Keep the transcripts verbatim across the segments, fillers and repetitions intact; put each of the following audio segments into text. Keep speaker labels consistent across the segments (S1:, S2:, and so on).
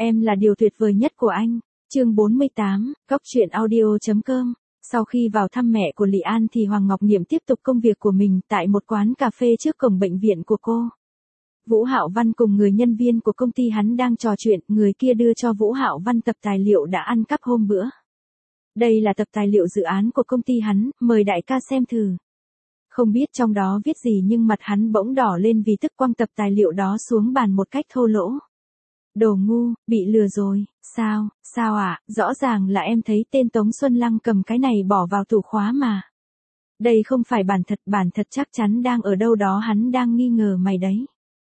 S1: Em là điều tuyệt vời nhất của anh. Chương bốn mươi tám, Cóc truyện audio chấm com. Sau khi vào thăm mẹ của Lý An thì Hoàng Ngọc Niệm tiếp tục công việc của mình tại một quán cà phê trước cổng bệnh viện của cô. Vũ Hạo Văn cùng người nhân viên của công ty hắn đang trò chuyện, người kia đưa cho Vũ Hạo Văn tập tài liệu đã ăn cắp hôm bữa. Đây là tập tài liệu dự án của công ty hắn, mời đại ca xem thử. Không biết trong đó viết gì nhưng mặt hắn bỗng đỏ lên vì tức quăng tập tài liệu đó xuống bàn một cách thô lỗ. Đồ ngu, bị lừa rồi, sao, sao ạ, à? Rõ ràng là em thấy tên Tống Xuân Lăng cầm cái này bỏ vào tủ khóa mà. Đây không phải bản thật, bản thật chắc chắn đang ở đâu đó, hắn đang nghi ngờ mày đấy.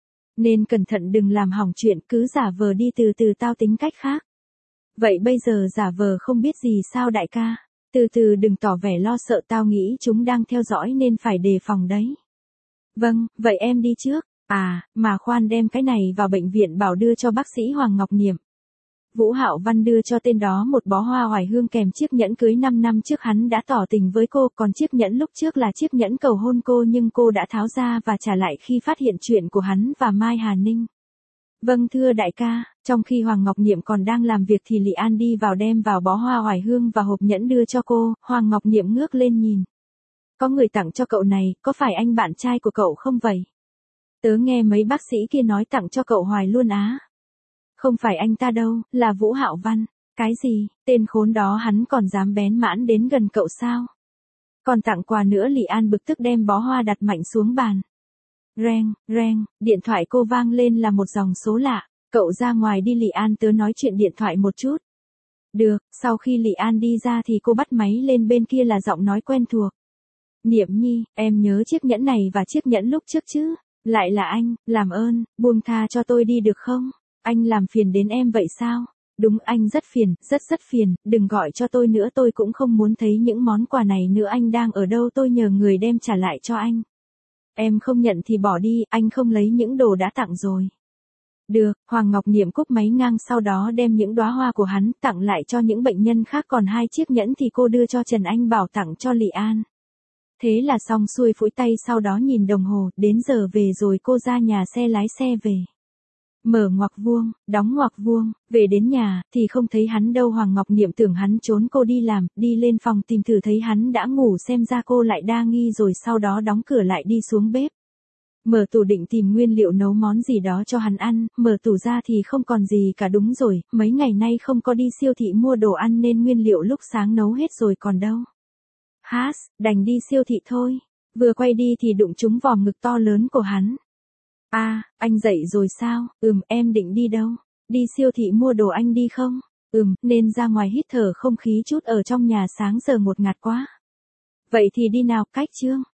S1: Nên cẩn thận đừng làm hỏng chuyện, cứ giả vờ đi, từ từ tao tính cách khác. Vậy bây giờ giả vờ không biết gì sao đại ca? Từ từ đừng tỏ vẻ lo sợ, tao nghĩ chúng đang theo dõi nên phải đề phòng đấy. Vâng, vậy em đi trước. À, mà khoan, đem cái này vào bệnh viện bảo đưa cho bác sĩ Hoàng Ngọc Niệm. Vũ Hạo Văn đưa cho tên đó một bó hoa oải hương kèm chiếc nhẫn cưới năm năm trước hắn đã tỏ tình với cô, còn chiếc nhẫn lúc trước là chiếc nhẫn cầu hôn cô nhưng cô đã tháo ra và trả lại khi phát hiện chuyện của hắn và Mai Hà Ninh. Vâng thưa đại ca. Trong khi Hoàng Ngọc Niệm còn đang làm việc thì Lý An đi vào đem vào bó hoa oải hương và hộp nhẫn đưa cho cô. Hoàng Ngọc Niệm ngước lên nhìn. Có người tặng cho cậu này, có phải anh bạn trai của cậu không vậy? Tớ nghe mấy bác sĩ kia nói tặng cho cậu hoài luôn á. Không phải anh ta đâu, là Vũ Hạo Văn. Cái gì, tên khốn đó hắn còn dám bén mãn đến gần cậu sao? Còn tặng quà nữa. Lý An bực tức đem bó hoa đặt mạnh xuống bàn. Reng, reng, điện thoại cô vang lên là một dòng số lạ. Cậu ra ngoài đi Lý An, tớ nói chuyện điện thoại một chút. Được, sau khi Lý An đi ra thì cô bắt máy lên, bên kia là giọng nói quen thuộc. Niệm Nhi, em nhớ chiếc nhẫn này và chiếc nhẫn lúc trước chứ? Lại là anh, làm ơn, buông tha cho tôi đi được không? Anh làm phiền đến em vậy sao? Đúng, anh rất phiền, rất rất phiền, đừng gọi cho tôi nữa, tôi cũng không muốn thấy những món quà này nữa. Anh đang ở đâu, tôi nhờ người đem trả lại cho anh. Em không nhận thì bỏ đi, anh không lấy những đồ đã tặng rồi. Được, Hoàng Ngọc Niệm cúp máy ngang, sau đó đem những đóa hoa của hắn tặng lại cho những bệnh nhân khác, còn hai chiếc nhẫn thì cô đưa cho Trần Anh Bảo tặng cho Lý An. Thế là xong xuôi, phủi tay, sau đó nhìn đồng hồ, đến giờ về rồi, cô ra nhà xe lái xe về. Mở ngoặc vuông, đóng ngoặc vuông, về đến nhà, thì không thấy hắn đâu. Hoàng Ngọc Niệm tưởng hắn trốn cô đi làm, đi lên phòng tìm thử thấy hắn đã ngủ, xem ra cô lại đa nghi rồi, sau đó đóng cửa lại đi xuống bếp. Mở tủ định tìm nguyên liệu nấu món gì đó cho hắn ăn, mở tủ ra thì không còn gì cả, đúng rồi, mấy ngày nay không có đi siêu thị mua đồ ăn nên nguyên liệu lúc sáng nấu hết rồi còn đâu. Hás, đành đi siêu thị thôi. Vừa quay đi thì đụng trúng vòm ngực to lớn của hắn. À, anh dậy rồi sao? Ừm, em định đi đâu? Đi siêu thị mua đồ, anh đi không? Ừm, nên ra ngoài hít thở không khí chút, ở trong nhà sáng giờ ngột ngạt quá. Vậy thì đi nào, cách chương.